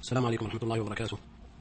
السلام عليكم ورحمة الله وبركاته.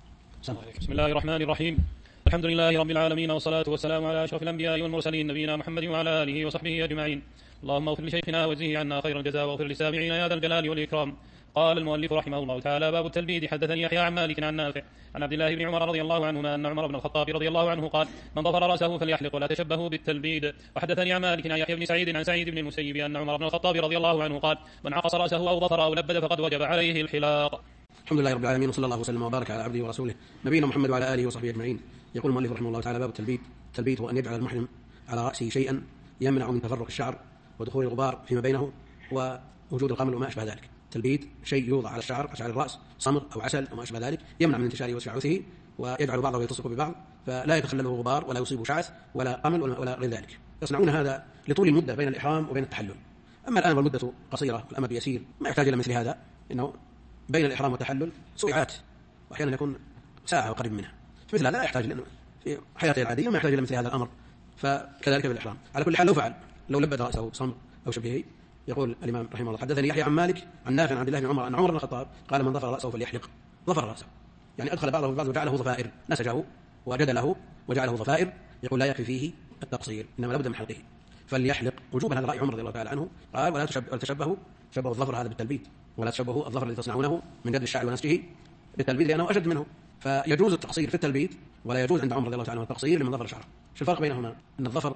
بسم الله الرحمن الرحيم. الحمد لله رب العالمين، والصلاة والسلام على أشرف الأنبياء والمرسلين نبينا محمد وعلى آله وصحبه أجمعين. اللهم اغفر لشيخنا واجزه عنا خير الجزاء، واغفر للسامعين يا ذا الجلال والإكرام. قال المؤلف رحمه الله تعالى: باب التلبيد. حدثني يحيى عن مالك عن نافع عن عبد الله بن عمر رضي الله عنهما أن عمر بن الخطاب رضي الله عنه قال: من ظفر رأسه فليحلق ولا تشبهوا بالتلبيد. وحدثني عن مالك عن يحيى بن سعيد عن سعيد بن المسيب أن عمر بن الخطاب رضي الله عنه قال: من عقص رأسه أو ظفر أو لبد فقد وجب عليه الحلاق. الحمد لله رب العالمين، وصلى الله وسلم وبارك على عبده ورسوله نبينا محمد وعلى آله وصحبه أجمعين. يقول المؤلف رحمه الله تعالى: باب التلبيد. التلبيد هو أن يجعل المحرم على رأسه شيئا يمنع من تفرق الشعر ودخول الغبار فيما بينه ووجود القمل وما أشبه ذلك. التلبيد شيء يوضع على الشعر، شعر الرأس، صمغ أو عسل وما أشبه ذلك، يمنع من انتشاره وتشعثه ويجعل بعضه يلتصق ببعض فلا يتخلله غبار ولا يصيب شعث ولا قمل ولا غير ذلك. يصنعون هذا لطول المدة بين الإحرام وبين التحلل. أما الآن والمدة قصيرة والأمد يسير ما يحتاج إلى مثل هذا، إنه بين الإحرام والتحلل ساعات وأحيانا يكون ساعة وقريب منها، مثل هذا لا يحتاج، لأنه في حياته العادية ما يحتاج إلى مثل هذا الأمر، فكذلك بالإحرام. على كل حال لو فعل، لو لبد رأسه صمغ أو شبهه. يقول الإمام رحمه الله: حدثني يحيى عن مالك عن نافع عن عبد الله بن عمر أن عمر بن الخطاب قال: من ظفر رأسه فليحلق. ظفر رأسه يعني أدخل بعضه في بعض وجعله ظفائر، نسجه وجدله وجعله ظفائر. يقول لا يكفي فيه التقصير، إنما لابد من حلقه، فليحلق وجوبا. هذا رأي عمر رضي الله تعالى عنه. قال: ولا تشبهوا الظفر هذا بالتلبيد، ولا تشبهوا الظفر الذي تصنعونه من جد الشعر ونسجه بالتلبيد لأنه أشد منه. فيجوز التقصير في التلبيد ولا يجوز عند عمر رضي الله تعالى عنه التقصير لمن ظفر شعره. شو الفرق بينهما؟ أن الظفر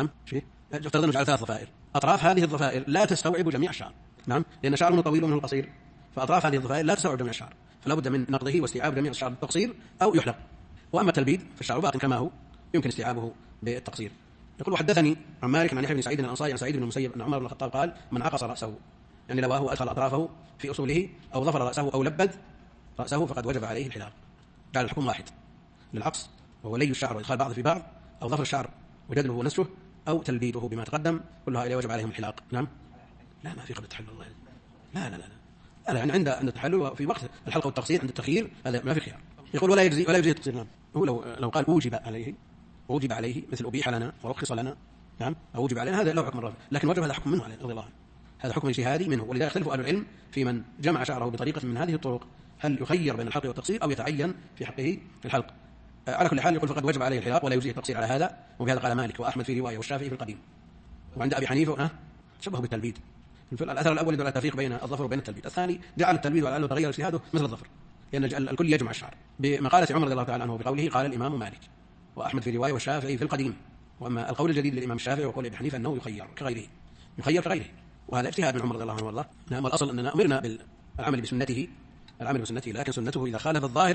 افترض نجعل 3 ضفائر، أطراف هذه الضفائر لا تستوعب جميع الشعر، لأن شعره طويل ومنه قصير، فأطراف هذه الضفائر لا تستوعب جميع الشعر، فلا بد من نقضه واستيعاب جميع الشعر بالتقصير أو يحلق. وأما التلبيد فالشعر باق كما هو، يمكن استيعابه بالتقصير. يقول: وحدثني عن مالك عن يحيى بن سعيد الأنصاري عن سعيد بن المسيب أن عمر بن الخطاب قال: من عقص رأسه، يعني لواه أدخل أطرافه في أصوله أو ظفر رأسه أو لبد رأسه فقد وجب عليه الحلاق. جعل الحكم واحد للعقص، وهو لي الشعر وإدخال بعض في بعض، أو ظفر الشعر وجدله ونسفه، أو تلبيده بما تقدم، كلها إليه وجب عليهم الحلاق. نعم، لا ما في قبل التحلل الله. لا يعني عند التحلل في وقت الحلقة والتقصير، عند التخيير هذا ما في خيار. يقول: ولا يجزي التقصير. نعم، هو لو قال أوجب عليه مثل أبيح لنا ورخص لنا، نعم، أو وجب علينا، هذا له حكم الرافع، لكن وجب هذا حكم منه عليه رضي الله عنه، هذا حكم اجتهادي منه. ولذلك يختلف أهل العلم في من جمع شعره بطريقة من هذه الطرق، هل يخير بين الحلق والتقصير أو يتعين في حقه الحلق. على كل حال يقول: فقد وجب عليه الحلاق ولا يجزي التقصير على هذا. وبهذا قال مالك وأحمد في رواية والشافعي في القديم، وعند أبي حنيفة شبهه بالتلبيد. الأثر الأول يدل على التفريق بين الظفر وبين التلبيد، الثاني جعل التلبيد وعلى أنه تغير اجتهاده مثل الظفر، لأن الكل يجمع الشعر. بمقالة عمر رضي الله تعالى عنه بقوله قال الإمام مالك وأحمد في رواية والشافعي في القديم. وأما القول الجديد للإمام الشافعي وقول أبي حنيفة أنه يخير كغيره، وهذا اجتهاد من عمر رضي الله عنه والله. نعم، والأصل أننا أمرنا بالعمل بسنته، لكن سنته إذا خالف الظاهر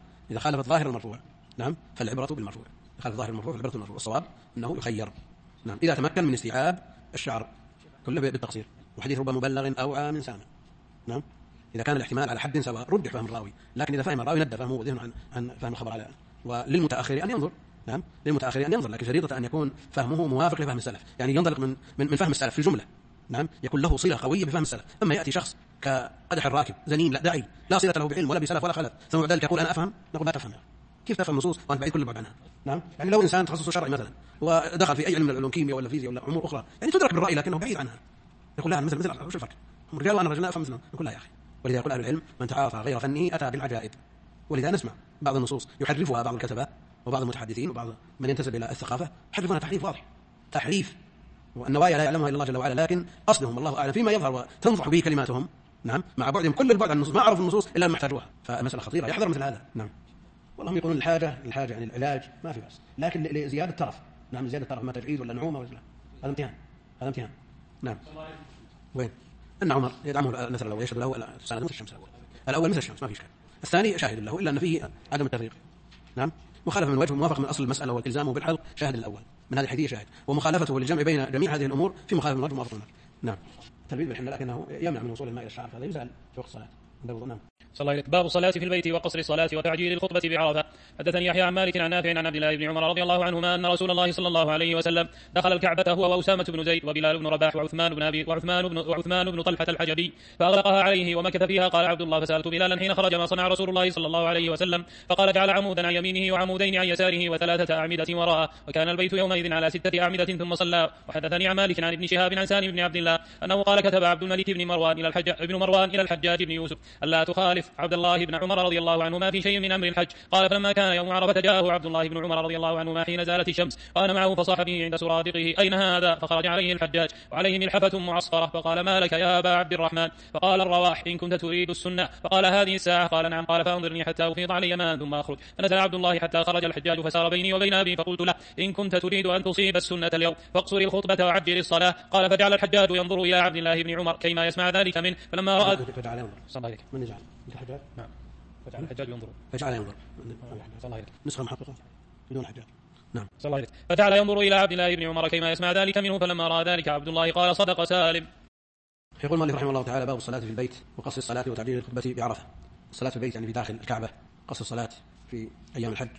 المرفوع، نعم، فالعبرة بالمرفوع. خالف الظاهر المرفوع فالعبرة بالمرفوع. الصواب أنه يخير، نعم، إذا تمكن من استيعاب الشعر كله بالتقصير. وحديث رب مبلغ أوعى من سامع، نعم، إذا كان الاحتمال على حد سواء رجح فهم الراوي، لكن إذا فهم الراوي ندى فهمه وذهنه عن فهم الخبر على. وللمتأخر أن ينظر، نعم، لكن شريطة أن يكون فهمه موافق لفهم السلف، يعني ينطلق من فهم السلف في الجملة، نعم، يكون له صلة قوية بفهم السلف. أما يأتي شخص كقدح الراكب زنيم لا داعي، لا صلة له بعلم ولا بسلف ولا خلف، ثم بعد ذلك يقول أنا أفهم، نقول لا تفهم. كيف تفهم النصوص وأنت بعيد كل البعد عنها؟ نعم، يعني لو إنسان تخصصه شرعي مثلا ودخل في أي علم من العلوم، كيمياء ولا فيزياء ولا أمور أخرى، يعني تدرك بالرأي لكنه بعيد عنها، يقول لا مثل وش الفرق؟ هم رجال وأنا رجل لا أفهم مثلهم، يقول لا يا أخي. ولذا يقول أهل العلم: من تعاطى غير فنه أتى بالعجائب. ولذا نسمع بعض النصوص يحرفها بعض الكتبة وبعض المتحدثين وبعض من ينتسب إلى الثقافة، يحرفونها تحريف واضح، تحريف، والنوايا لا يعلمها إلا الله جل وعلا، لكن قصدهم الله أعلم فيما يظهر وتنضح به كلماتهم، نعم، مع بعدهم كل البعد عن النصوص، ما عرفوا النصوص إلا ما احتاجوها. فمسألة خطيرة، يحذر مثل هذا. نعم، والله يقولون الحاجة يعني العلاج ما في بأس، لكن لزيادة طرف، نعم، زيادة طرف، ما تجعيد ولا نعومة ولا، هذا امتحان. نعم، وين أن عمر يدعمه المثل الأول، يشهد له سنة مثل الشمس، الأول مثل الشمس ما في إشكال، الثاني شاهد له، إلا أن فيه عدم التفريق، نعم، مخالفة من وجه موافق من أصل المسألة والإلزام بالحلق شاهد الأول من هذه الحديث شاهد، ومخالفته للجمع بين جميع هذه الأمور في مخالفة من وجه موافق من وجه. نعم، التلبيد بالحنة لكنه يمنع من وصول الماء إلى الشعر، فهذا يزال في وقت الصلاة. نعم. صلى الله. باب الصلاة في البيت وقصر الصلاة وتعجيل الخطبة بعرفة. حدثني يحيى عن مالك عن نافع عن عبد الله بن عمر رضي الله عنهما أن رسول الله صلى الله عليه وسلم دخل الكعبة هو وأسامة بن زيد وبلال بن رباح وعثمان بن طلحة الحجبي فأغلقها عليه ومكث فيها. قال عبد الله: فسألت بلالا حين خرج ما صنع رسول الله صلى الله عليه وسلم، فقال: جعل عمودا عن يمينه وعمودين عن يساره و3 أعمدة وراءه، وكان البيت يومئذ على 6 أعمدة ثم صلى. وحدثني عن مالك عن ابن شهاب عن سالم بن عبد الله أنه قال: كتب عبد الملك بن مروان إلى الحجاج بن يوسف ألا تخالف عبد الله بن عمر رضي الله عنهما في شيء من أمر الحج. قال فلما كان يوم عرفة جاءه عبد الله بن عمر رضي الله عنهما حين زالت الشمس وأنا معه فصاح به عند سرادقه أين هذا؟ فخرج عليه الحجاج وعليه ملحفة معصفرة فقال ما لك يا أبا عبد الرحمن؟ فقال الرواح إن كنت تريد السنة. فقال هذه الساعة؟ قال نعم. قال فأنظرني حتى أفيض علي ماء ثم أخرج. فنزل عبد الله حتى خرج الحجاج فسار بيني وبين أبي فقلت له إن كنت تريد أن تصيب السنة اليوم فاقصر الخطبة وعجل الصلاة. قال فجعل الحجاج ينظر إلى عبد الله بن عمر كيما يسمع ذلك منه فلما رأى فجعل ينظر صلى الله عليه من يجعل الحجاج؟ نعم فجعل الحجاج ينظر فجعل ينظر صلى الله عليه نسخة محققة بدون حجاج. نعم صلى الله عليه فجعل ينظر إلى عبد الله بن عمر كيما يسمع ذلك منه فلما رأى ذلك عبد الله قال صدق سالم. يقول المؤلف رحمه الله تعالى باب الصلاة في البيت وقصر الصلاة وتعجيل الخطبة بعرفة. الصلاة في البيت يعني في داخل الكعبة، قصر الصلاة في أيام الحج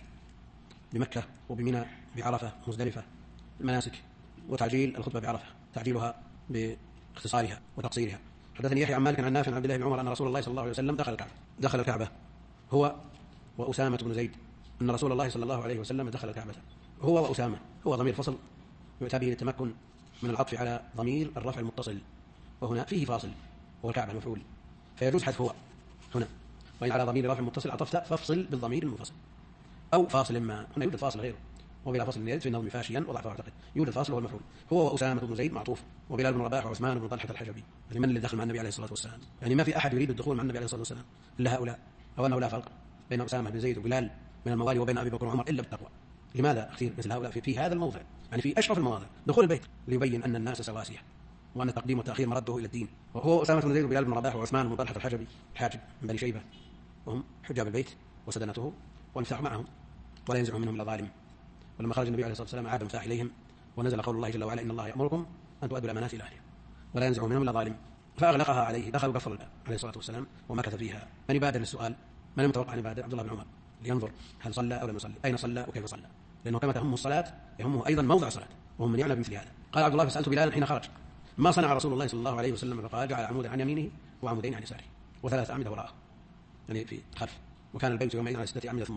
بمكة وبمنى بعرفة مزدلفة المناسك، وتعجيل الخطبة بعرفة تعجيلها باختصارها وتقصيرها. حدثني يحيى عن مالك عن نافع عن عبد الله بن عمر أن رسول الله صلى الله عليه وسلم دخل الكعبة هو وأسامة بن زيد، أن رسول الله صلى الله عليه وسلم دخل الكعبة هو وأسامة. هو ضمير فصل يؤتى به للتمكن من العطف على ضمير الرفع المتصل، وهنا فيه فاصل هو الكعبة المفعول فيجوز حذف هو هنا، وإن على ضمير رفع متصل عطفت فافصل بالضمير المنفصل أو فاصل ما. هنا يوجد فاصل غيره وبلا فصل يرد في النظم فاشيا وضعفه أعتقد. يوجد فاصل هو المفعول هو وأسامة بن زيد معطوف وبلال بن رباح وعثمان بن طلحة الحجبي. يعني من اللي دخل مع النبي عليه الصلاة والسلام؟ يعني ما في أحد يريد الدخول مع النبي عليه الصلاة والسلام إلا هؤلاء، أو أنه لا فرق بين أسامة بن زيد وبلال من الموالي وبين أبي بكر وعمر إلا بالتقوى. لماذا اختير مثل هؤلاء في هذا الموضع، يعني في أشرف المواضع دخول البيت، ليبين أن الناس سواسية وأن التقديم والتأخير مرده إلى الدين. وهو أسامة بن زيد وبلال بن رباح وعثمان بن طلحة الحجبي الحاجب من بني شيبة، وهم حجاب البيت وسدنته والمفتاح معهم ولا ينزع منهم إلا ظالم. ولما خرج النبي عليه الصلاة والسلام عاد المفتاح إليهم ونزل قول الله جل وعلا إن الله يأمركم أن تؤدوا الأمانات إلى أهلها ولا ينزع منهم إلا ظالم، فأغلقها عليه. دخل وقفل الباب عليه الصلاة والسلام ومكث فيها. من يبادر السؤال؟ من المتوقع أن يبادر؟ عبد الله بن عمر لينظر هل صلى أو لم يصلي، أين صلى وكيف صلى، لأنه كما تهمه الصلاة يهمه أيضا موضع الصلاة، وهم من يعلم بمثل هذا. قال عبد الله فسألت بلال حين خرج ما صنع رسول الله صلى الله عليه وسلم؟ فقال جعل عمودا عن يمينه وعمودين عن يساره وثلاث أعمدة وراءه، يعني في خلف. وكان البيت يومئذ على 6 أعمدة ثم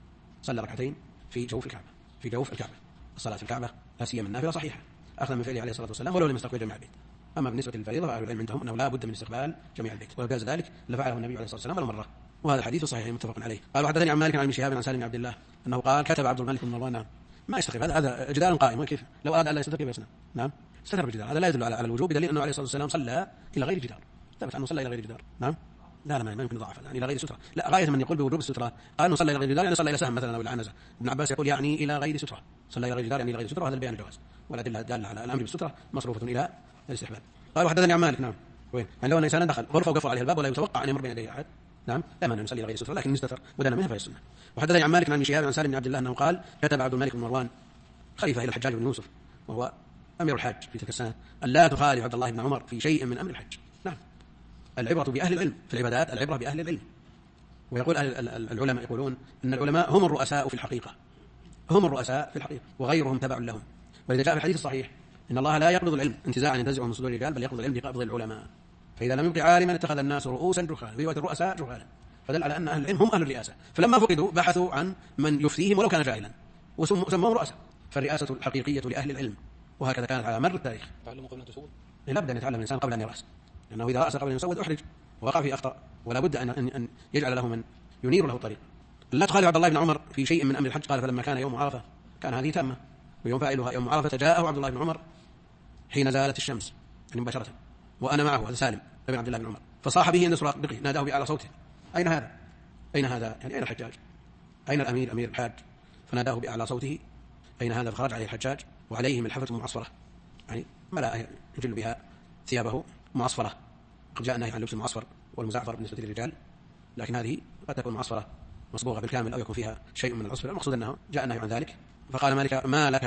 صلى ركعتين في جوف الكعبة. الصلاة في الكعبة لا سيما النافلة صحيحة أخذ من فعله عليه الصلاة والسلام ولو لم يستقبل جميع البيت. أما بالنسبة للفريضة فأهل العلم عندهم أنه لا بد من استقبال جميع البيت، وجاز ذلك لفعله النبي عليه الصلاة والسلام ولو مرة، وهذا الحديث صحيح متفق عليه. قال وحدثني عن مالك عن ابن شهاب عن سالم بن عبد الله أنه قال كتب عبد الملك بن مروان. ما يستقيم هذا جدال قائم، وكيف لو أراد ألا يستتر يسنى؟ نعم استتر بالجدار. هذا لا يدل على الوجوب بدليل أنه عليه الصلاة والسلام صلى إلى غير جدار، ثبت أنه صلى إلى غير جدار. نعم لا ما يمكن ضعف يعني إلى غير سترة. لا غاية من يقول بوجوب السترة قال أنه صلى إلى غير جدار يعني صلى إلى سهم مثلا أو إلى عنزة. ابن عباس يقول يعني إلى غير سترة، صلى إلى غير جدار يعني إلى غير سترة، وهذا البيان الجواز والأدلة الدالة على الأمر بالسترة مصروفة إلى الاستحباب. قال وحدثني عن مالك. نعم وين يعني لو أن إنسان دخل غرفة وقفل عليه الباب ولا يتوقع أن يمر بين يديه أحد، نعم لا مانع يصلي إلى غير سترة لكن يستتر ودنا منها فهي السنة. وحدثني عن مالك عن شهاب عن سالم بن عبد الله أنه قال كتب عبد الملك بن مروان خليفة إلى الحجاج بن يوسف وهو أمير الحج في تلك السنة أن لا تخالف عبد الله بن عمر في شيء من أمر الحج. نعم العبرة بأهل العلم في العبادات، العبرة بأهل العلم. ويقول العلماء يقولون أن العلماء هم الرؤساء في الحقيقة، هم الرؤساء في الحقيقة وغيرهم تبع لهم. ولذا جاء في الحديث الصحيح إن الله لا يقبض العلم انتزاعا ينتزعه من صدور الرجال بل يقبض العلم بقبض العلماء، فإذا لم يبق عالما اتخذ الناس رؤوسا جهالا، في رواية الرؤساء جهالا، فدل على أن أهل العلم هم أهل الرئاسة. فلما فقدوا بحثوا عن من يفتيهم ولو كان جاهلا وسموهم رؤساء. فالرئاسة الحقيقية لأهل العلم، وهكذا كانت على مر التاريخ. تعلموا قبل أن تسود؟ لا بد أن يتعلم الإنسان قبل أن يرأس، لأنه إذا رأس قبل أن يسود أحرج ووقع في أخطاء، ولا بد أن يجعل له من ينير له الطريق. لا تخالف عبد الله بن عمر في شيء من أمر الحج. قال فلما كان يوم عرفة كان هذه تامة ويوم فاعلها يوم عرفة جاءه عبد الله بن عمر حين زالت الشمس يعني مباشرة وأنا معه، هذا سالم بن عبد الله بن عمر، فصاح به عند سرادقه ناداه بأعلى صوته أين هذا؟ أين هذا؟ يعني أين الحجاج؟ أين الأمير أمير الحاج؟ فناداه بأعلى صوته أين هذا؟ فخرج عليه الحجاج وعليه ملحفة معصفرة يعني ملأ يجل بها ثيابه معصفرة. قد جاء النهي عن لبس المعصفر والمزعفر بالنسبة للرجال، لكن هذه قد تكون معصفرة مصبوغة بالكامل أو يكون فيها شيء من العصفر، المقصود أنه جاء النهي عن ذلك. فقال مالك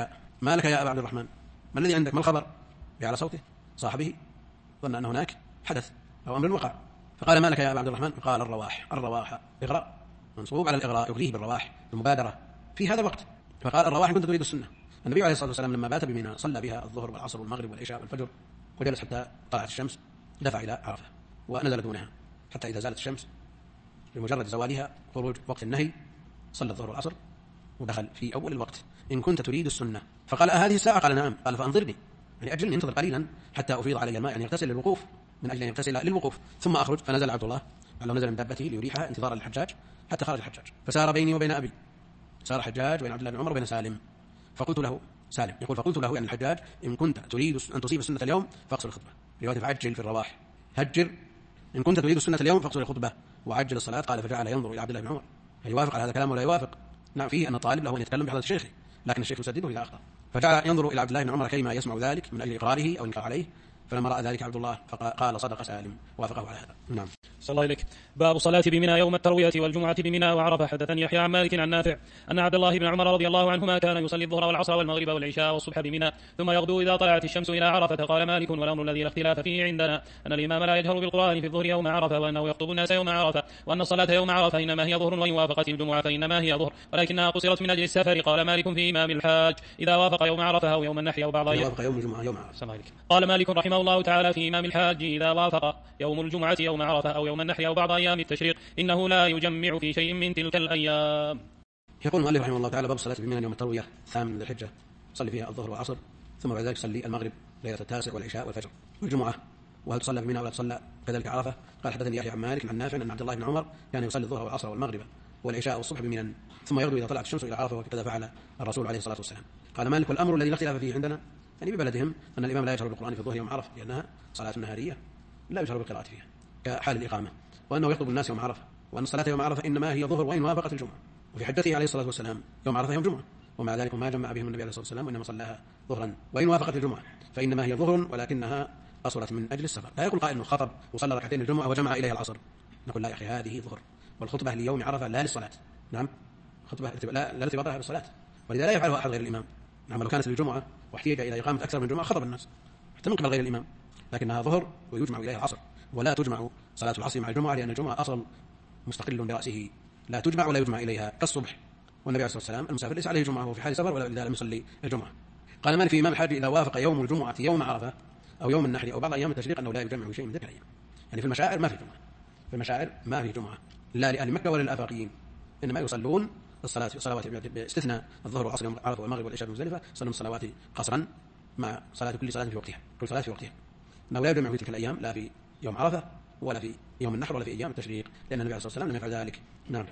ما لك يا أبا عبد الرحمن، ما الذي عندك، ما الخبر؟ بأعلى صوته صاحبه ظن أن هناك حدث أو أمر وقع. فقال ما لك يا أبا عبد الرحمن؟ قال الرواح إغراء منصوب على الإغراء يغريه بالرواح المبادرة في هذا الوقت. فقال الرواح إن كنت تريد السنة. النبي عليه الصلاة والسلام لما بات بمنى صلى بها الظهر والعصر والمغرب والعشاء والفجر وجلس حتى طلعت الشمس، دفع إلى عرفة ونزل دونها حتى إذا زالت الشمس بمجرد زوالها خروج وقت النهي صلى الظهر والعصر ودخل في أول الوقت. إن كنت تريد السنة. فقال هذه الساعة؟ قال نعم. قال فأنظرني يعني أجلني انتظر قليلا حتى أفيض علي الماء يعني يغتسل للوقوف، من أجل أن يغتسل للوقوف ثم أخرج. فنزل عبد الله لو نزل من دابته ليريحها انتظارا للحجاج حتى خرج الحجاج، فسار بيني وبين أبي، سار حجاج بين عبد الله بن عمر وبين سالم، فقلت له سالم يقول فقلت له يعني الحجاج إن كنت تريد أن تصيب السنة اليوم فاقصر الخطبة، رواية فعجل في الرواح، هجر إن كنت تريد السنة اليوم فاقصر الخطبة وعجل الصلاة. قال فجعل ينظر إلى عبد الله بن عمر، يوافق على هذا الكلام ولا يوافق؟ نعم، فيه أن الطالب له أن يتكلم بحضرة الشيخ، لكن الشيخ يسدده إذا أخطأ. فجعل ينظر إلى عبد الله بن عمر كيما يسمع ذلك من أجل إقراره أو الإنكار عليه، فلما رأى ذلك عبد الله قال صدق سالم، وافقه على هذا. نعم. صلى الله عليك. باب الصلاة بمنى يوم التروية والجمعة بمنى وعرفة. حدثني يحيى عن مالك عن نافع أن عبد الله بن عمر رضي الله عنهما كان يصلي الظهر والعصر والمغرب والعشاء والصبح بمنى ثم يغدو إذا طلعت الشمس إلى عرفة. قال مالك والأمر الذي لا اختلاف فيه عندنا أن الإمام لا يجهر بالقرآن في الظهر يوم عرفة، وأنه يخطب الناس يوم عرفة، وأن الصلاة يوم عرفة إنما هي ظهر، وإن وافقت الجمعة فإنما هي ظهر ولكنها قصرت من أجل السفر. قال مالك في إمام الحاج إذا وافق يوم عرفة أو يوم النحر أو بعض أيام يوم الجمعة يوم عرفة. قال مالك رحمه الله تعالى في إمام الحاج إذا وافق يوم الجمعة يوم عرفة أو يوم النحر أو بعض أيام التشريق إنه لا يجمع في شيء من تلك الأيام. يقول المؤلف رحمه الله تعالى باب الصلاة بمنى يوم التروية الثامن من ذي الحجة، صلي فيها الظهر والعصر ثم بعد ذلك صلي المغرب ليلة التاسع والعشاء والفجر والجمعة. وهل تصلى بمنى ولا تصلى كذلك عرفة؟ قال حدثني يحيى عن مالك عن نافع أن عبد الله بن عمر كان يصلي الظهر والعصر والمغرب والعشاء والصبح بمنى ثم يغدو إذا طلعت الشمس إلى عرفة، وكذا فعل الرسول عليه الصلاة والسلام. قال مالك والأمر الذي لا اختلاف فيه عندنا يعني ببلدهم أن الإمام لا يجهر بالقرآن في الظهر يوم عرفة لأنها صلاة نهارية لا يجهر بالقراءة فيها كحال الإقامة، وأنه يخطب الناس يوم عرفة، وأن الصلاة يوم عرفة إنما هي ظهر وإن وافقت الجمعة. وفي حجته عليه الصلاة والسلام يوم عرفة يوم جمعة، ومع ذلك ما جمع بهم النبي عليه الصلاة والسلام، وإنما صلاها ظهرا وإن وافقت الجمعة فإنما هي ظهر ولكنها قصرت من أجل السفر. لا يقول قائل إنه خطب وصلى ركعتين الجمعة وجمع إليها العصر، نقول لا يا أخي هذه ظهر، والخطبة ليوم عرفة لا للصلاة. نعم، خطبة لا ارتباط لها بالصلاة، ولذا لا يفعلها أحد غير الإمام. نعم، لو كانت للجمعة واحتيج إلى إقامة أكثر من جمعة خطب الناس حتى من قبل غير الإمام، لكنها ظهر ويجمع إليها العصر، ولا تجمع صلاة العصر مع الجمعة لأن الجمعة أصل مستقل برأسه لا تجمع ولا يجمع إليها كالصبح، والنبي عليه الصلاة والسلام المسافر ليس عليه جمعة وهو في حال سفر ولا إذا لم يصلي الجمعة. قال مالك في إمام الحاج إذا وافق يوم الجمعة يوم عرفة أو يوم النحر أو بعض أيام التشريق أنه لا يجمع شيء من ذلك الأيام. يعني في المشاعر ما في جمعة، في المشاعر ما في جمعة لا لأهل مكة ولا للآفاقيين، إنما يصلون الصلوات باستثناء الظهر والعصر يوم عرفة والمغرب والعشاء بمزدلفة، يصلون الصلوات قصرا مع صلاة كل صلاة في وقتها، كل صلاة في وقتها، أنه لا يجمع في تلك الأيام لا في يوم عرفة ولا في يوم النحر ولا في أيام التشريق، لأن النبي عليه الصلاة والسلام لم يفعل ذلك. نعم.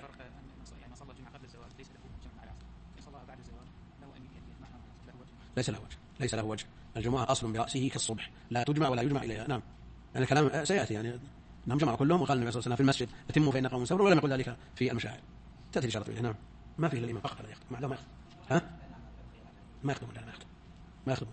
ليس له وجه، الجمعة أصل برأسه كالصبح لا تجمع ولا يجمع إليها. نعم، يعني الكلام سيأتي، يعني نعم جمعوا كلهم، وقال النبي صلى الله عليه وسلم في المسجد أتموا فإن قوم سفر، ولم يقل ذلك في المشاعر. تأتي الإشارة إليه. نعم، ما فيه الإمام فقط لا يخطب، ما يخطب، ما يخطب، ما يخطب،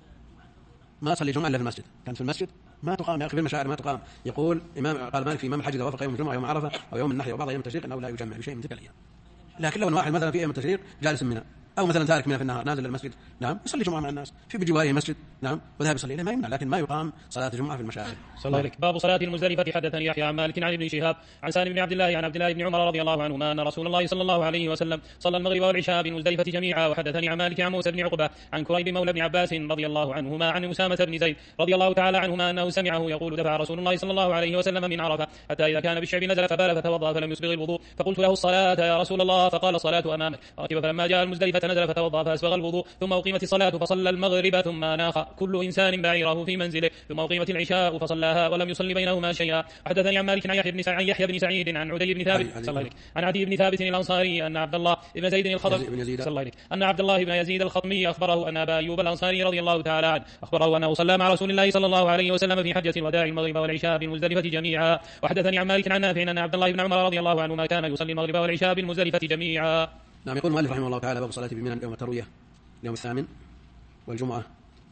ما صلي جمعة إلا في المسجد، كانت في المسجد ما تقام يا أخي، في المشاعر ما تقام. يقول قال مالك في إمام الحج إذا وافق يوم الجمعة يوم عرفة أو يوم النحر أو بعض أيام التشريق أنه لا يجمع بشيء من تلك الأيام. لكن لو واحد مثلا في أيام التشريق جالس منها أو مثلا تارك منها في النهار نازل للمسجد، نعم يصلي جمعة مع الناس في بجواره مسجد، نعم وذهب يصلي إليه ما يمنع، لكن ما يقام صلاة الجمعة في المشاعر. صلى الله عليك. باب صلاة المزدلفة. حدثني يحيى عن مالك عن ابن شهاب عن سالم بن عبد الله عن عبد الله بن عمر رضي الله عنهما أن رسول الله صلى الله عليه وسلم صلى المغرب والعشاء بالمزدلفة جميعا. وحدثني عن مالك عن موسى بن عقبة عن كريب مولى بن عباس رضي الله عنهما عن أسامة بن زيد رضي الله تعالى عنهما أنه سمعه يقول دفع رسول الله صلى الله عليه وسلم من عرفة حتى إذا كان بالشعب نزل فبال فتوضأ فلم يسبغ الوضوء، فقلت له الصلاة يا رسول الله، فقال الصلاة أمامك. ركب فلما جاء المزدلفة نزل فتوضأ فأسبغ الوضوء، ثم أقيمت الصلاة فصلى المغرب ثم ناخ كل إنسان بعيره في منزله، ثم أقيمت العشاء فصلاها ولم يصلي بينهما شيئا. حدثني عن مالك عن يحيى بن سعيد عن عدي بن ثابت عن عدي بن ثابت الأنصاري أن عبد الله بن زيد الخطمي أن عبد الله بن يزيد الخطمي أخبره أن أبا أيوب الأنصاري رضي الله تعالى عنه أخبره أنه صلى مع رسول الله صلى الله عليه وسلم في حجة الوداع المغرب والعشاء بالمزدلفة جميعا. وحدثني عن مالك عن نافع أن عبد الله بن عمر رضي الله عنهما كان يصلي المغرب والعشاء بالمزدلفة جميعا. نعم. يقول المؤلف رحمه الله تعالى باب الصلاة بمنى يوم التروية اليوم الثامن والجمعة.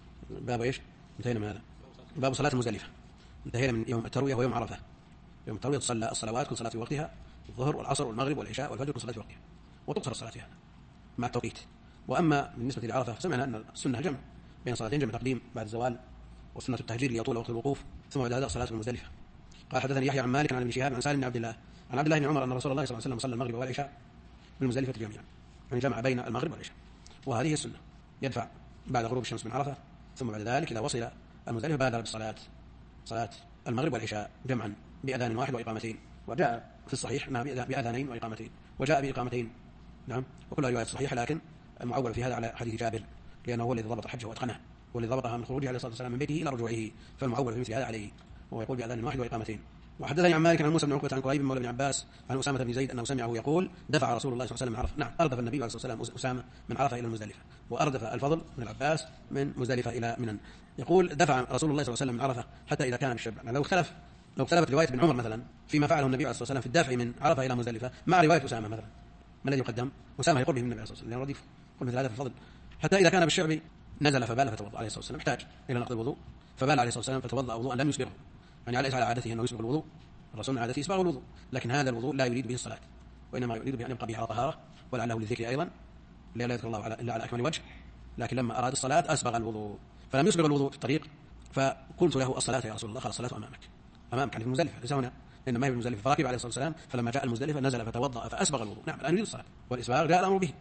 باب ايش؟ انتهينا من هذا. باب صلاة المزدلفة، انتهينا من يوم التروية ويوم عرفة. يوم التروية تصلى الصلوات كل صلاة في وقتها، الظهر والعصر والمغرب والعشاء والفجر كل صلاة في وقتها، وتقصر الصلاة فيها مع التوقيت. وأما بالنسبة لعرفة سمعنا أن السنة الجمع بين صلاتين، جمع تقديم بعد الزوال، والسنة التهجير ليطول وقت الوقوف، ثم بعد هذا صلاة المزدلفة. قال حدثني يحيى عن مالك عن ابن شهاب عن سالم بن عبد الله عن عبد الله بن عمر أن رسول الله صلى الله عليه وسلم صلى المغرب والعشاء بالمزدلفة جميعا، يعني جمع بين المغرب والعشاء. وهذه السنة، يدفع بعد غروب الشمس من عرفة، ثم بعد ذلك إذا وصل المزدلفة بادر بالصلاة، صلاة المغرب والعشاء جمعا بأذان واحد وإقامتين. وجاء في الصحيح بأذانين وإقامتين، وجاء بإقامتين. نعم، وكلها رواية صحيحة، لكن المعول في هذا على حديث جابر، لأنه هو الذي ضبط الحج وأتقنه، والذي ضبطها من خروجه عليه الصلاة والسلام من بيته إلى رجوعه، فالمعول في مثل هذا عليه، وهو يقول بأذان واحد وإقامتين. وحدثني عن مالك عن موسى بن عقبة عن قريب مولى بن عباس عن أسامة بن زيد أنه سمعه يقول دفع رسول الله صلى الله عليه وسلم من عرفة. نعم، أردف النبي عليه الصلاة والسلام أسامة من عرفة إلى المزدلفة، وأردف الفضل بن العباس من مزدلفة إلى منى. يقول دفع رسول الله صلى الله عليه وسلم من عرفة حتى إذا كان بالشبع. يعني لو اختلفت رواية ابن عمر مثلا فيما فعله النبي عليه الصلاة والسلام في الدافع من عرفة إلى مزدلفة مع رواية أسامة مثلا، ما الذي يقدم؟ أسامة يقول به النبي عليه الصلاة والسلام رديف، يقول مثل هذا في الفضل. حتى إذا كان بالشعب نزل فبال فتوضأ عليه الصلاة والسلام، احتاج إلى نقض الوضوء فبال عليه الصلاة والسلام فتوضأ وضوءا لم يسبغه، يعني ليس على عادته أنه يسبغ الوضوء، الرسول من عادته يسبغ الوضوء، لكن هذا الوضوء لا يريد به الصلاة، وإنما يريد به أن يبقى به على طهارة، ولعله للذكر أيضا لا يذكر الله إلا على أكمل وجه. لكن لما أراد الصلاة أسبغ الوضوء فلم يسبغ الوضوء في الطريق، فقلت له الصلاة يا رسول الله، قال الصلاة أمامك يعني في المزدلفة ليس هنا، لأن ما هي في المزدلفة. فركب عليه الصلاة والسلام فلما جاء المزدلفة نزل فتوضأ فأسبغ الوضوء. نعم، الآن يريد الصلاة، والإسباغ جاء الأمر به،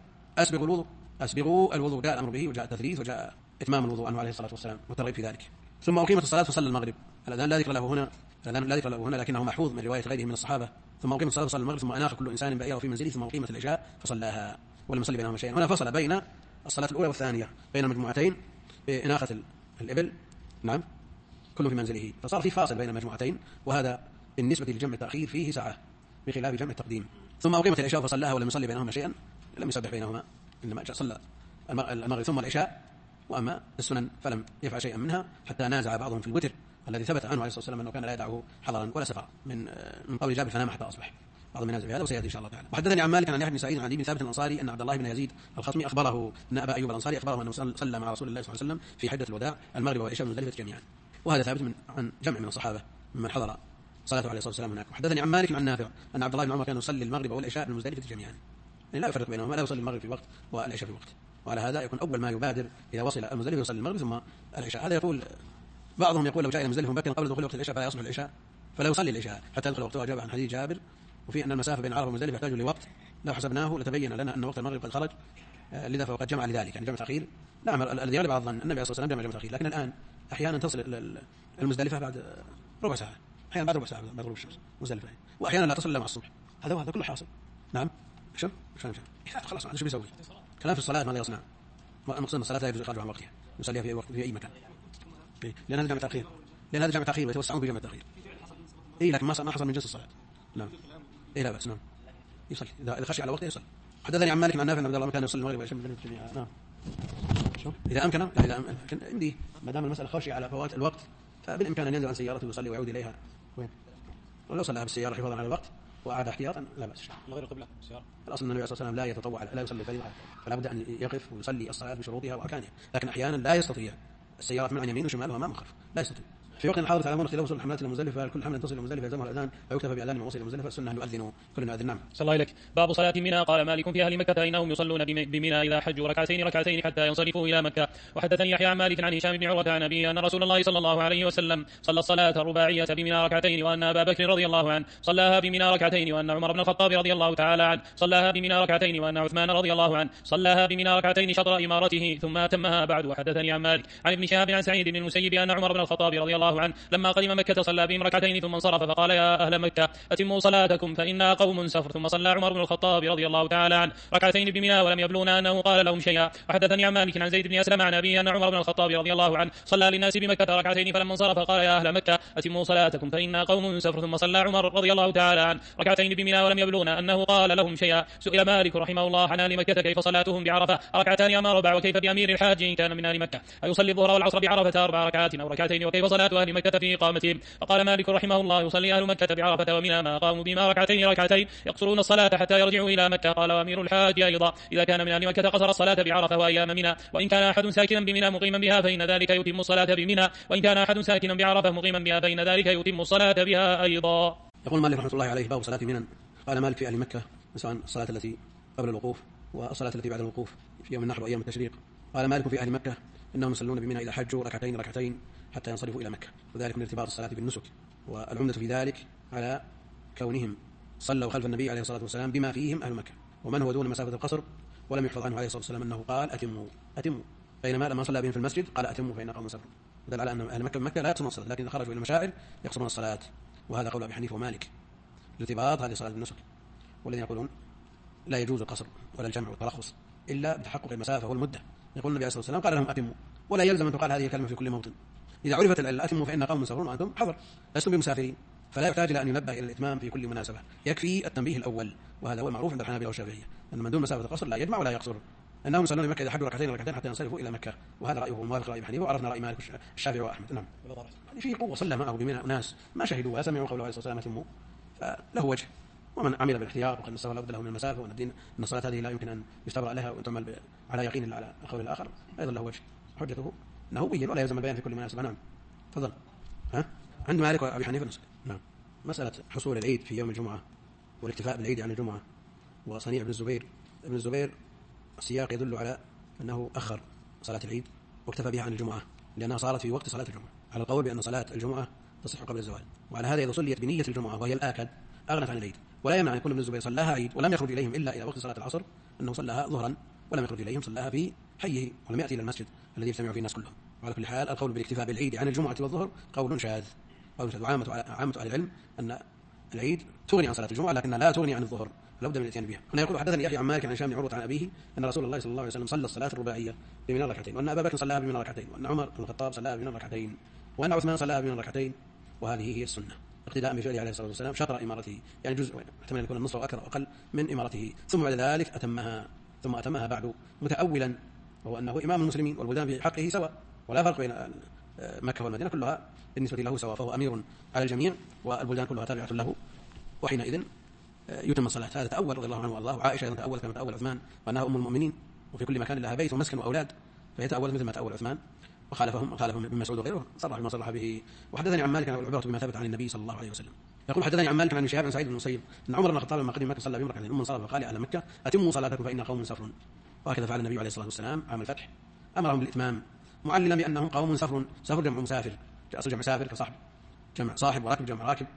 أسبغوا الوضوء جاء الأمر به، وجاء التثليث وجاء إتمام الوضوء عنه عليه الصلاة والسلام والترغيب في ذلك. ثم أقيمت الصلاة فصلى المغرب. الأذان لا ذكر له هنا لكنه محفوظ من رواية غيره من الصحابة. ثم أقيمت الصلاة فصلى المغرب، ثم أناخ كل إنسان بئره في منزله، ثم أقيمت العشاء فصلاها ولم يصلي بينهما شيئا. هنا فصل بين الصلاة الأولى والثانية بين المجموعتين بإناخة الإبل، نعم، كل في منزله، فصار في فاصل بين المجموعتين، وهذا بالنسبة لجمع التأخير فيه سعة بخلاف جمع التقديم. ثم أقيمت العشاء فصلاها ولم يصلي بينهما شيئا، لم يسبح بينهما، إنما صلى المغرب ثم العشاء، وأما السنن فلم يفعل شيئا منها، حتى نازع بعضهم في الوتر الذي ثبت عنه عليه الصلاة والسلام أنه كان لا يدعه حضرا ولا سفرا، من قول جابر فنام حتى أصبح. بعض المنازل هذا وسيأتي إن شاء الله تعالى. وحدثني عن مالك عن يحيى بن سعيد عن علي بن ثابت الأنصاري أن عبد الله بن يزيد الخصمي أخبره أن أبا أيوب الأنصاري أخبره أنه صلى مع رسول الله صلى الله عليه وسلم في حجة الوداع المغرب والعشاء بمزدلفة جميعا، وهذا ثابت عن جمع من الصحابة ممن حضر صلاته عليه الصلاة والسلام هناك. وحدثني عن مالك عن نافع أن عبد الله بن عمر كان يصلي المغرب والعشاء بمزدلفة جميعا، يعني لا يفرق بينهما، لا يصلي المغرب في وقت والعشاء في وقت، وعلى هذا يكون أول ما يبادر إذا وصل المزدلفة يصلي المغرب ثم العشاء. هذا يقول بعضهم يقول لو جاء إلى المزدلفة مبكرا قبل دخول وقت العشاء فلا يصلح العشاء، فلا يصلي العشاء حتى يدخل وقتها، جاء عن حديث جابر، وفي أن المسافة بين عرفة والمزدلفة يحتاج لوقت لو حسبناه لتبين لنا أن وقت المغرب قد خرج، لذا فقد جمع لذلك، يعني جمع تأخير. نعم، الذي يغلب على الظن النبي عليه الصلاة والسلام جمع تأخير، لكن الآن أحيانا تصل المزدلفة بعد ربع ساعة، أحيانا بعد ربع ساعة بعد غروب الشمس مزدلفة، وأحيانا لا تصل إلا مع الصبح. هذا كله حاصل. نعم، شو خلاص شو بيسوي؟ كلام في الصلاة ماذا يصنع؟ المقصود الصلاة لا يجوز إخراجها عن وقتها، يصليها في أي مكان، لأن هذا جمع تأخير، ويتوسعون في جمع التأخير. لكن ما حصل من جنس الصلاة. نعم، لا بأس، نعم، يصلي إذا خشي على وقته يصلي. حدثني عن مالك عن نافع أن عبد الله كان يصلي المغرب والعشاء جميعا. نعم، شوف إذا أمكن، لا إذا أمكن عندي ما دام المسألة خشي على فوات الوقت فبالإمكان أن ينزل عن سيارته ويصلي ويعود إليها. وين؟ ولو صلى بالسيارة حفاظا على الوقت وأعاد احتياطا لا بأس. غير قبلة السيارة. الأصل أن النبي صلى الله عليه وسلم لا يتطوع، لا يصلي فريضة، فلا بد أن يقف ويصلي الصلاة بشروطها وأركانها، لكن أحيانا لا يستطيع، السيارة من عن يمين وشمال وأمام وخلف لا يستطيع. في وقت الحاضر تعلمون اختلاف وصول الحملات الى المزدلفه، كل حمله تصل الى المزدلفه يلزمها الاذان ويكتفى باذان ما وصل الى المزدلفه، السنه ان يؤذنوا كل يؤذن. نعم. صلى الله عليك. باب صلاة منى. قال مالك في اهل مكة انهم يصلون بمنى اذا حجوا ركعتين حتى ينصرفوا الى مكة. وحدثني يحيى عن مالك عن هشام بن عروة عن ابيه ان رسول الله صلى الله عليه وسلم صلى الصلاة الرباعية بمنى ركعتين، وان ابا بكر رضي الله عنه صلاها بمنى ركعتين، وان عمر بن الخطاب رضي الله تعالى عنه صلاها بمنى ركعتين، وان عثمان رضي الله عنه صلاها بمنى ركعتين شطر امارته ثم اتمها بعد. وحدثني عن مالك عن ابن شهاب عن سعيد بن المسيب ان عمر بن الخطاب رضي الله عنه لما قدم مكة صلى بهم ركعتين ثم انصرف فقال يا أهل مكة أتموا صلاتكم فإنا قوم سفر. ثم صلى عمر بن الخطاب رضي الله تعالى عنه ركعتين بمنى ولم يبلغنا أنه قال لهم شيئا. وحدثني عن مالك عن زيد بن أسلم عن أبيه أن عمر بن الخطاب رضي الله عنه صلى للناس بمكة ركعتين فلما انصرف قال يا أهل مكة أتموا صلاتكم فإنا قوم سفر. ثم صلى عمر رضي الله تعالى عنه ركعتين بمنى ولم يبلغنا أنه قال لهم شيئا. سئل مالك رحمه الله عن أهل مكة كيف صلاتهم بعرفة ركعتان أم أربع، وكيف بأمير الحاج إن كان من أهل مكة أيصلي الظهر والعصر بعرفة 4 ركعات أو ركعتين، وكيف صلاة أهل مكة في إقامتهم. فقال مالك رحمه الله يصلي أهل مكة بعرفة ومنى ما قاموا بما ركعتين يقصرون الصلاة حتى يرجعوا إلى مكة. قال وأمير الحاج أيضا إذا كان من أهل مكة قصر الصلاة بعرفة وأيام منى، وإن كان أحد ساكنا بمنى مقيما بها فإن ذلك يتم الصلاة بمنى، وإن كان أحد ساكنا بعرفة مقيما بها فإن ذلك يتم الصلاة بها أيضا. يقول مالك رحمة الله عليه باب صلاة منى. قال مالك في أهل مكة سواء الصلاة التي قبل الوقوف والصلاة التي بعد الوقوف في يوم النحر وأيام التشريق. قال مالك في أهل مكة إنهم يصلون بمنى إذا حجوا ركعتين حتى ينصرفوا إلى مكة، وذلك من ارتباط الصلاة بالنسك، والعمدة في ذلك على كونهم صلوا خلف النبي عليه الصلاة والسلام بما فيهم أهل مكة، ومن هو دون مسافة القصر، ولم يحفظ عنه عليه الصلاة والسلام أنه قال أتموا، بينما لما صلى بهم في المسجد قال أتموا فإن قوم سفر، ودل على أن أهل مكة لا يقصرون الصلاة، لكن إذا خرجوا إلى المشاعر يقصرون الصلاة، وهذا قول أبي حنيفة ومالك الارتباط هذه صلاة بالنسك. والذين يقولون لا يجوز القصر ولا الجمع والترخص إلا بتحقق المسافة والمدة. يقول النبي عليه الصلاة والسلام قال لهم أتموا، ولا يلزم أن تقال هذه الكلمة في كل موطن. إذا عرفت الأتموا فإن قوم سفرون وأنتم حضر لستم بمسافرين، فلا يحتاج إلى أن ينبه إلى الإتمام في كل مناسبة، يكفي التنبيه الأول، وهذا هو المعروف عند الحنابلة والشافعية أن من دون مسافة القصر لا يجمع ولا يقصر، أنهم يصلون بمكة إذا حدوا ركعتين حتى ينصرفوا إلى مكة، وهذا رأيه موافق رأي أبي حنيفة، وعرفنا رأي مالك الشافعي وأحمد. نعم. يعني في قوة صلى معه بمنى أناس ما شهدوا ولا سمعوا قوله عليه الصلاة والسلام أتموا، فله وجه. ومن عمل بالاحتياط وقد نصه لا بد له من المسافة، وأن الدين أن الصلاة هذه لا يمكن أن يستبرأ لها وتعمل على يقين إلا على القول الآخر، أيضا له وجه. حجته أنه بين ولا يلزم البيان في كل مناسبة. نعم. تفضل. عند مالك وأبي حنيفة. نعم. مسألة حصول العيد في يوم الجمعة والاكتفاء بالعيد عن الجمعة وصنيع ابن الزبير السياق يدل على أنه أخر صلاة العيد واكتفى بها عن الجمعة لأنها صارت في وقت صلاة الجمعة، على القول بأن صلاة الجمعة تصح قبل الزوال، وعلى هذا إذا صليت بنية الجمعة وهي الآكد أغنت عن العيد. ولا يمنع أن يكون ابن الزبير صلاها عيد ولم يخرج إليهم إلا إلى وقت صلاة العصر، أنه صلاها ظهرا ولم يخرج إليهم، صلاها في حيه ولم يأتي إلى المسجد الذي يجتمع فيه الناس كلهم. وعلى كل حال القول بالاكتفاء بالعيد عن الجمعة والظهر قول شاذ، وعامة أهل العلم أن العيد تغني عن صلاة الجمعة لكنها لا تغني عن الظهر، لا بد من الاتيان بها. هنا يقول حدثني يحيى عن مالك عن هشام بن عروة عن أبيه أن رسول الله صلى الله عليه وسلم صلى الصلاة الرباعية بمنى ركعتين، وأن أبا بكر صلاها بمنى ركعتين، وأن عمر بن الخطاب صلاها بمنى ركعتين، وأن عثمان صلاها بمنى ركعتين، وهذه هي السنة اقتداء بفعله عليه الصلاة والسلام شطر إمارته، يعني جزء احتمال يكون النصف أو أقل من إمارته، ثم بعد ذلك أتمها بعد متأولا، وهو أنه إمام المسلمين والبلدان في حقه سواء، ولا فرق بين مكة والمدينة، كلها بالنسبة له سواء، فهو أمير على الجميع والبلدان كلها تابعة له، وحينئذ يتم الصلاة. هذا تأول رضي الله عنه وارضاه، وعائشة تأول كما تأول عثمان، وأنها أم المؤمنين وفي كل مكان لها بيت ومسكن وأولاد، فهي تأولت مثل ما تأول عثمان، وخالفهم ابن مسعود وغيره صرح بما صرح به. وحدثني عن مالك والعبرة بما ثبت عن النبي صلى الله عليه وسلم. يقول حدثني عن مالك عن شهاب بن سعيد بن المسيب أن عمر بن الخطاب لما قدم مكة صلى بهم ركعتين ثم انصرف فقال أهل مكة أتموا صلاتكم فإن قوم سفر، وهكذا فعل النبي عليه الصلاة والسلام عام الفتح، أمرهم بالإتمام معللا بأنهم قوم سفر جمع مسافر، أصل جمع سافر كصاحب، جمع صاحب وراكب جمع راكب،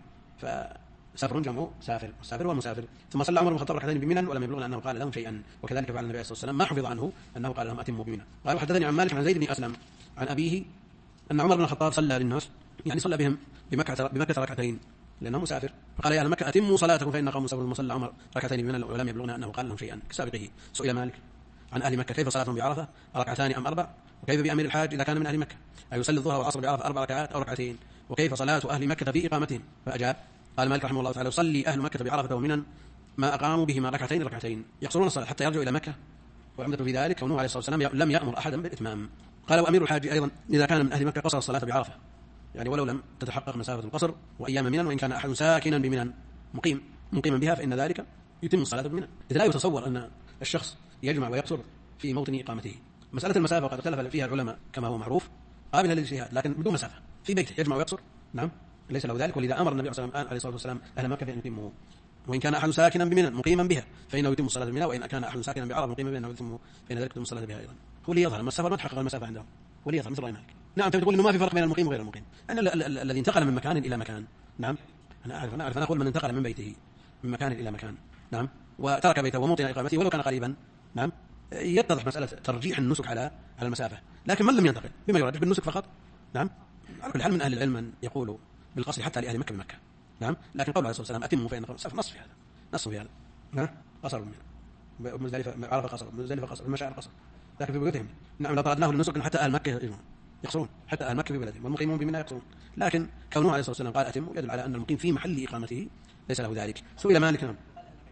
فسفر جمع سافر، والسافر هو المسافر. ثم صلى عمر بن الخطاب ركعتين بمنى ولم يبلغنا أنه قال لهم شيئا، وكذلك فعل النبي عليه الصلاة والسلام ما حفظ عنه أنه قال لهم أتموا بمنى. قال حدثني عن مالك عن زيد بن أسلم عن أبيه أن عمر بن الخطاب صلى للناس، يعني صلى بهم بمكة ركعتين لأنه مسافر، فقال يا أهل مكة أتموا صلاتكم فإن قوم سفر، وصلى عمر ركعتين بمنى ولم يبلغنا أنه قال لهم شيئا كسابقه. سئل مالك عن أهل مكة كيف صلاتهم بعرفة، ركعتان أم أربع؟ وكيف بأمير الحاج إذا كان من أهل مكة أيصلي الظهر والعصر بعرفة 4 ركعات أو ركعتين؟ وكيف صلاة أهل مكة في إقامتهم؟ فأجاب قال مالك رحمه الله تعالى يصلي أهل مكة بعرفة ومنى ما أقاموا بهما ركعتين يقصرون الصلاة حتى يرجعوا إلى مكة، والعمدة في ذلك كونه عليه الصلاة والسلام لم يأمر أحدا بالإتمام. قال وأمير الحاج أيضا إذا كان من أهل مكة قصر الصلاة بعرفة، يعني ولو لم تتحقق مسافة القصر وأيام منى، وإن كان أحد ساكنا بمنى مقيما بها فإن ذلك يتم الصلاة بمنى، إذ لا يتصور أن الشخص يجمع ويقصر في موطن إقامته. مسألة المسافة قد اختلف فيها العلماء كما هو معروف، قابلة للاجتهاد لكن بدون مسافة في بيته يجمع ويقصر، نعم ليس له ذلك، ولذا أمر النبي عليه الصلاة والسلام أهل مكة بأن يتموا، وإن كان أحد ساكنا بمنى مقيما بها فإنه يتم الصلاة بمنى، وإن كان أحد ساكنا بعرفة مقيما بها فإن ذلك يتم الصلاة بها أيضا. هو اللي يظهر المسافة ما تحقق المسافة عندهم، هو اللي يظهر مثل رأي مالك. نعم تقول إنه ما في فرق بين المقيم وغير المقيم، أن الذي انتقل من مكان إلى مكان، نعم أنا أعرف أنا أقول من انتقل من بيته من مكان إلى مكان، نعم وترك بيته وموطن إقامته ولو كان قريبا، نعم يتضح مسألة ترجيح النسك على المسافة. لكن من لم ينتقل بما يرجح بالنسك فقط، نعم على كل حال من أهل العلم من يقول بالقصر حتى لأهل مكة بمكة، نعم لكن قول عليه الصلاة والسلام أتموا فإن نص في هذا قصر من مزدلفة عرفة قصر، مزدلفة قصر، المشاعر قصر، لكن في بيوتهم نعم لو طردناه للنسك حتى أهل مكة يقصرون، حتى أهل مكة في بلدهم والمقيمون بمنى يقصرون، لكن كونه عليه الصلاة والسلام قال أتموا يدل على أن المقيم في محل إقامته ليس له ذلك. سئل مالك نعم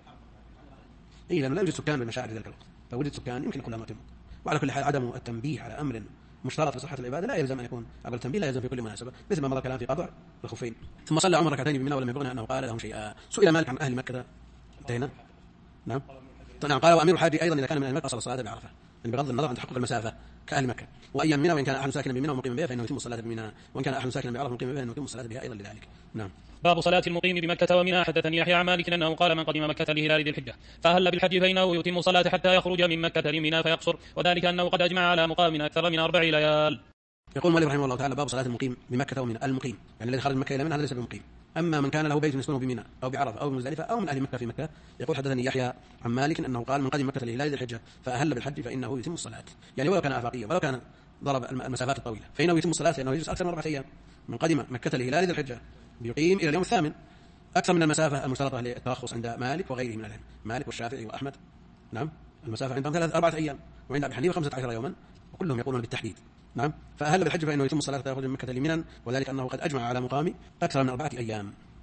لأنه لا يوجد سكان بالمشاعر ذلك الوقت، فوجد سكان يمكن يقول لهم أتموا. وعلى كل حال عدم التنبيه على أمر مشترط في صحة العبادة لا يلزم أن يكون قبل التنبيه، لا يلزم في كل مناسبة، مثل ما مضى الكلام في قطع الخفين. ثم صلى عمر ركعتين بمنى ولم يبلغنا أنه قال لهم شيئا. سئل مالك عن أهل مكة انتهينا، نعم قال وأمير الحاج أيضا إذا كان من أهل مكة صلى الصلاة بعرفة، يعني بغض النظر عن تحقق المسافة كأهل مكة، وأيام منى وإن كان أحد ساكنا بمنى ومقيما بها فإنه يتم الصلاة بمنى، وإن كان أحد ساكنا بعرفة مقيما بها فإنه يتم الصلاة بها أيضا لذلك. نعم. باب صلاة المقيم بمكة ومنى. حدثني يحيى عن مالك أنه قال من قدم مكة لهلال ذي الحجة فأهل بالحج فإنه يتم الصلاة حتى يخرج من مكة لمنى فيقصر، وذلك أنه قد أجمع على مقام أكثر من 4 ليال. يقول مالك رحمه الله تعالى باب صلاة المقيم بمكة ومنى. المقيم يعني الذي خرج من مكة إلى منى هذا ليس بمقيم، أما من كان له بيت يسكنه بمنى أو بعرفة أو بمزدلفة أو من أهل مكة في مكة. يقول حدثني يحيى عن مالك أنه قال من قدم مكة لهلال ذي الحجة فأهل بالحج فإنه يتم الصلاة، يعني ولو كان آفاقيا ولو كان ضرب المسافات الطويلة فإنه يتم الصلاة، لأنه يجلس أكثر من 4 أيام. من قدم مكة لهلال ذي الحجة بيقيم إلى اليوم الثامن، أكثر من المسافة المشترطة للترخص عند مالك وغيره من العلم، مالك والشافعي وأحمد، نعم المسافة عندهم 4 أيام، وعند أبي حنيفة 15 يوما، وكلهم يقولون بالتحديد. نعم فأهل بالحج فإنه يتم الصلاة حتى يخرج من مكة لمنى، وذلك أنه قد أجمع على مقام أكثر من 4 أيام.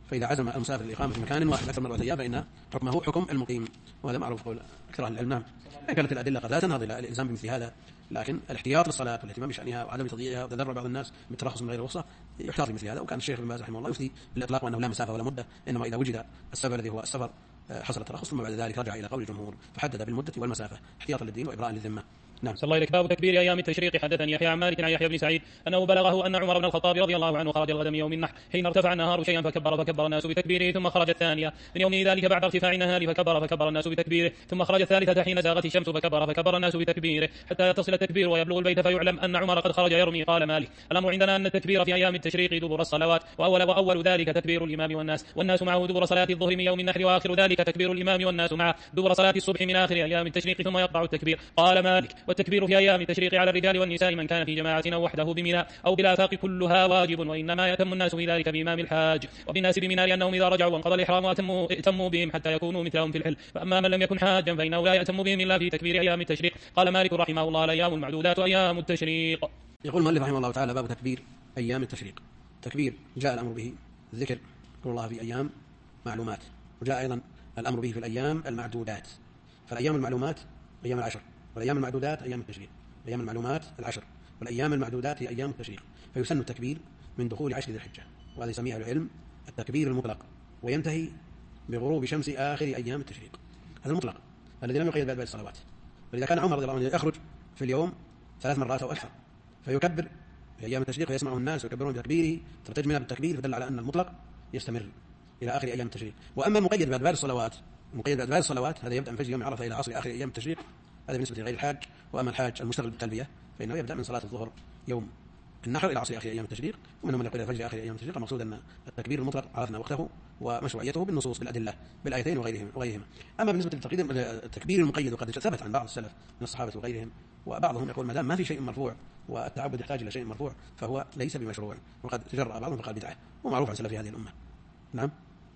فإذا عزم المسافر الإقامة في مكان واحد أكثر من 4 أيام فإن حكمه حكم المقيم، وهذا معروف قول أكثر أهل العلم. نعم، إن كانت الأدلة قد لا تنهض إلى الإلزام بمثل هذا، لكن الاحتياط للصلاة والاهتمام بشأنها وعدم تضييعها وتذرع بعض الناس بالترخص من غير رخصة يحتاط بمثل هذا. وكان الشيخ ابن باز رحمه الله يفتي بالإطلاق وأنه لا مسافة ولا مدة، إنما إذا وجد السبب الذي هو السفر حصل الترخص، ثم بعد ذلك رجع إلى قول الجمهور فحدد بالمدة والمسافة احتياطا للدين وإبراء للذمة. نعم. صلى الله عليك. باب تكبير ايام التشريق. حدثني يحيى عن مالك عن يحيى بن سعيد انه بلغه ان عمر بن الخطاب رضي الله عنه خرج الغد من يوم النحر حين ارتفع النهار شيئا فكبر الناس بتكبيره، ثم خرج الثانيه من يومه ذلك بعد ارتفاع النهار فكبر الناس بتكبيره، ثم خرج الثالثه حين زاغت الشمس فكبر الناس بتكبيره حتى يتصل التكبير ويبلغ البيت فيعلم ان عمر قد خرج يرمي. قال مالك: الامر عندنا ان التكبير في ايام التشريق دبر الصلوات، واول ذلك تكبير الامام والناس معه دبر صلاه الظهر من يوم النحر، واخر ذلك تكبير الامام والناس معه دبر صلاه الصبح من اخر ايام التشريق، ثم يقطع التكبير. قال مالك: والتكبير في ايام التشريق على الرجال والنساء من كان في جماعة أو وحده بمنى أو بالآفاق كلها واجب، وإنما يتم الناس في ذلك بإمام الحاج وبالناس بمنى لأنهم إذا رجعوا وانقضى الإحرام ائتموا بهم حتى يكونوا مثلهم في الحل، فأما من لم يكن حاجا فإنه لا يأتم بهم إلا في تكبير أيام التشريق. قال مالك رحمه الله: الأيام المعدودات أيام التشريق. يقول المؤلف رحمه الله تعالى: باب تكبير أيام التشريق. تكبير جاء الأمر به ذكر قول الله في أيام معلومات، وجاء أيضا الأمر به في الأيام المعدودات. فالأيام المعلومات أيام العشر، والأيام المعدودات أيام التشريق. الأيام المعلومات العشر، والأيام المعدودات هي أيام التشريق. فيسن التكبير من دخول 10 ذي الحجة، وهذا يسميه العلم التكبير المطلق، وينتهي بغروب شمس آخر أيام التشريق. هذا المطلق الذي لم يقيد بعد الصلوات. فإذا كان عمر رضي الله عنه يخرج في اليوم 3 مرات أو أكثر فيكبر في أيام التشريق فيسمعه الناس ويكبرون بتكبيره فتجمل بالتكبير، فدل على أن المطلق يستمر إلى آخر أيام التشريق. وأما المقيد بعد الصلوات، المقيد بعد الصلوات هذا يبدأ من فجر يوم عرفة إلى عصر آخر أيام التشريق، هذا بالنسبة لغير الحاج. وأما الحاج المشتغل بالتلبية فإنه يبدأ من صلاة الظهر يوم النحر إلى عصر آخر أيام التشريق. ومنهم من يقول إلى فجر آخر أيام التشريق. المقصود أن التكبير المطلق عرفنا وقته ومشروعيته بالنصوص بالأدلة بالآيتين وغيرهما. أما بالنسبة للتكبير المقيد وقد ثبت عن بعض السلف من الصحابة وغيرهم، وبعضهم يقول ما دام ما في شيء مرفوع والتعبد يحتاج إلى شيء مرفوع فهو ليس بمشروع، وقد تجرأ بعضهم فقال بدعة، ومعروف عن سلف هذه الأمة. نعم.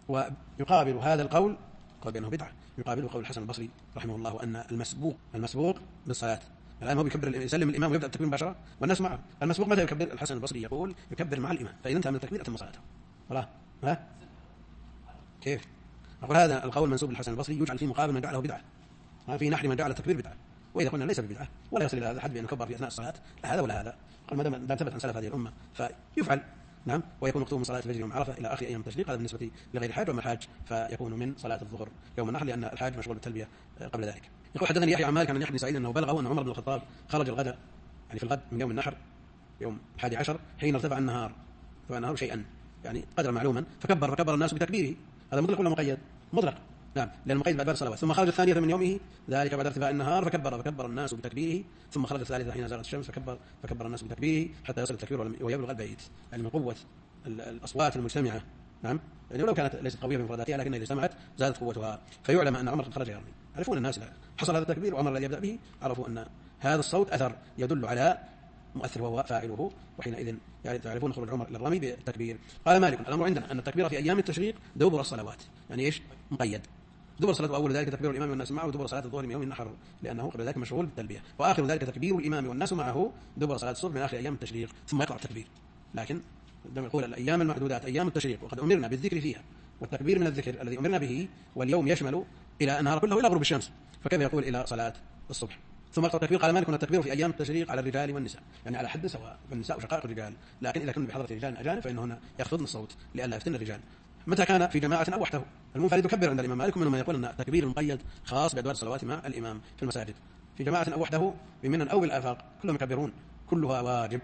ويقابل هذا القول قول بأنه بدعة، يقابله قول الحسن البصري رحمه الله أن المسبوق بالصلاة. الآن هو يكبر يسلم الإمام ويبدأ التكبير مباشرة والناس معه. المسبوق متى يكبر؟ الحسن البصري يقول يكبر مع الإمام، فإذا انتهى من التكبير أتم صلاته. ها كيف؟ أقول هذا القول منسوب للحسن البصري يجعل في مقابل من جعله بدعة، في نحر من جعل التكبير بدعة. وإذا قلنا ليس ببدعة ولا يصل إلى هذا الحد بأن يكبر في أثناء الصلاة، لا هذا ولا هذا. قال ما دام ثبت عن سلف هذه الأمة فيفعل. نعم. ويكون وقته من صلاة الفجر يوم عرفة إلى آخر أيام التشريق، هذا بالنسبة لغير الحاج. وأما الحاج فيكون من صلاة الظهر يوم النحر، لأن الحاج مشغول بالتلبية قبل ذلك. يقول حدثني يحيى عن مالك عن يحيى بن سعيد أنه بلغه أن عمر بن الخطاب خرج الغد، يعني في الغد من يوم النحر يوم 11 حين ارتفع النهار شيئا، يعني قدر معلوما، فكبر الناس بتكبيره. هذا مطلق ولا مقيد؟ مطلق. نعم، لأن المقيد بعد الصلوات. ثم خرج الثانية من يومه ذلك بعد ارتفاع النهار فكبر الناس بتكبيره، ثم خرج الثالثة حين زالت الشمس فكبر الناس بتكبيره حتى يصل التكبير ويبلغ البيت. يعني من قوة الأصوات المجتمعة. نعم، يعني ولو كانت ليست قوية بمفرداتها لكن إذا اجتمعت زادت قوتها. فيعلم أن عمر خرج يرمي. يعرفون الناس إذا حصل هذا التكبير وعمر الذي يبدأ به عرفوا أن هذا الصوت أثر يدل على مؤثر وهو فاعله، وحينئذ يعني تعرفون خروج عمر إلى الرمي بالتكبير. قال مالك: الأمر عندنا أن التكبير في أيام التشريق دبر الصلوات. يعني إيش؟ مقيد. دبر صلاة أول ذلك تكبير الإمام والناس معه دبر صلاة الظهر من يوم النحر، لأنه قبل ذلك مشغول بالتلبية. وآخر ذلك تكبير الإمام والناس معه دبر صلاة الصبح من آخر أيام التشريق، ثم يقطع التكبير. لكن عندما يقول الأيام المعدودات أيام التشريق وقد أمرنا بالذكر فيها، والتكبير من الذكر الذي أمرنا به، واليوم يشمل إلى النهار كله إلى غروب الشمس، فكيف يقول إلى صلاة الصبح ثم يقطع التكبير؟ قال مالك: التكبير في أيام التشريق على الرجال والنساء، يعني على حد سواء، والنساء شقائق الرجال، لكن إذا كنا بحضرة رجال أجانب فإنهن يخفضن الصوت لئلا يفتن الرجال. متى كان في جماعة أو وحده المنفرد يكبر عند الإمام مالك، ومنهم من يقول أن التكبير المقيد خاص بأدوار الصلوات مع الإمام في المساجد. في جماعة أو وحده بمنن أو بالآفاق كلهم يكبرون، كلها واجب.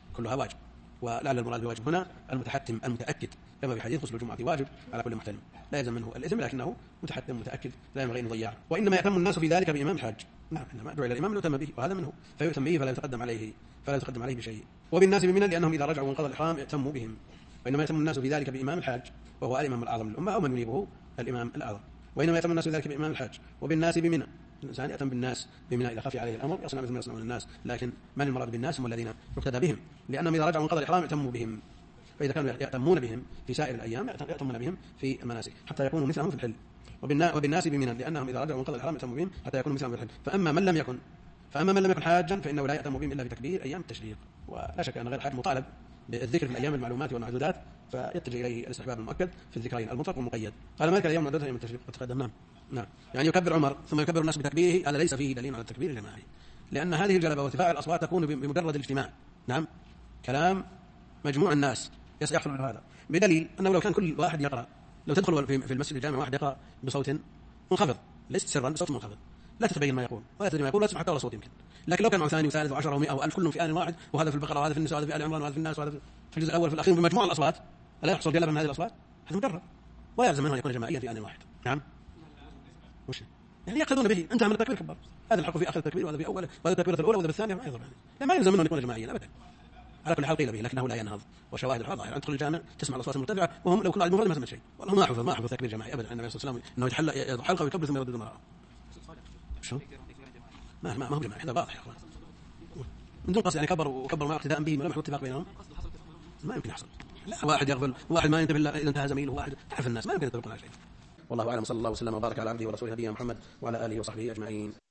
ولعل المراد بواجب هنا المتحتم المتأكد، كما في حديث غسل الجمعة واجب على كل محتلم، لا يلزم منه الإثم لكنه متحتم متأكد لا ينبغي أن يضيع. وإنما يأتم الناس في ذلك بإمام الحاج. نعم، إنما دعا إلى الإمام ليؤتم به، وهذا منه، فيؤتم به فلا يتقدم عليه بشيء. وبالناس بمنن لأنهم إذا رجعوا وانقضى الإحرام يأتموا بهم. وإنما يأتم الناس في ذلك بإمام الحاج وهو الإمام الأعظم للأمة أو من ينيبه الإمام الأعظم. وإنما يأتم الناس في ذلك بإمام الحاج. وبالناس بمنى، الإنسان يأتم بالناس بمنى إذا خفي عليه الأمر يصنع مثل ما يصنعون الناس، لكن من المراد بالناس هم الذين يقتدى بهم، لأنهم إذا رجعوا وانقضى الإحرام يأتموا بهم. فإذا كانوا يأتمون بهم في سائر الأيام يأتمون بهم في المناسك حتى يكونوا مثلهم في الحل. وبالناس بمنى لأنهم إذا رجعوا وانقضى الإحرام يأتموا بهم حتى يكونوا مثلهم في الحل. فأما من لم يكن حاجا فإنه لا يأتم بهم إلا بتكبير أيام التشريق. ولا شك أن غير الحاج مطالب بالذكر في الأيام المعلومات والمعدودات فيتجه إليه الاستحباب المؤكد في الذكرين المطلق والمقيد. قال مالك اليوم عدتها يوم التشريق قد تقدم. نعم يعني يكبر عمر ثم يكبر الناس بتكبيره، هذا ليس فيه دليل على التكبير الجماعي، لأن هذه الجلبة وارتفاع الأصوات تكون بمجرد الاجتماع. نعم كلام مجموع الناس يحصل من هذا، بدليل أنه لو كان كل واحد يقرأ، لو تدخل في المسجد الجامع واحد يقرأ بصوت منخفض ليس سرا، بصوت منخفض لا تتبين ما يقول ولا تدري ما يقول، لا تسمع حتى ولا صوت يمكن. لكن لو كان ثاني وثالث وعشرة ومئة وألف كلهم في آن واحد، وهذا في البقرة وهذا في النساء وهذا في آل عمران وهذا في الناس وهذا في الجزء الأول في الأخير بمجموع الأصوات، ألا يحصل جلبة من هذه الأصوات؟ هذا مجرد، ولا يلزم منه أن يكون جماعيا في آن واحد. نعم وش يعني يقصدون به أنت من التكبير كبر، هذا الحق في آخر التكبير وهذا في أول، وهذا التكبيرة الأولى وهذا بالثانية ما يضر يعني ما يلزم منه أن يكون جماعيا أبدا. على كل حال قيل به لكنه لا ينهض، وشواهد الحال ظاهرة. تدخل الجامع تسمع الأصوات المرتفعة وهم لو كنا على المفرد ما سمعت شيء، والله ما حفظ تكبير جماعي أبدا. النبي صلى الله عليه وسلم أنه يضع حلقة ويكبر ثم يردد المرأة. شو ما هو جماعي، هذا واضح يا أخوان من دون قصد يعني كبر ما اقتداء به ولم يحصل اتفاق بينهم، ما يمكن يحصل. لا واحد يغفل واحد ما ينتبه إلا إذا انتهى زميله، واحد تعرف الناس ما يمكن يتفقون على شيء. والله أعلم، صلى الله وسلم وبارك على عبده ورسوله نبينا محمد وعلى آله وصحبه أجمعين.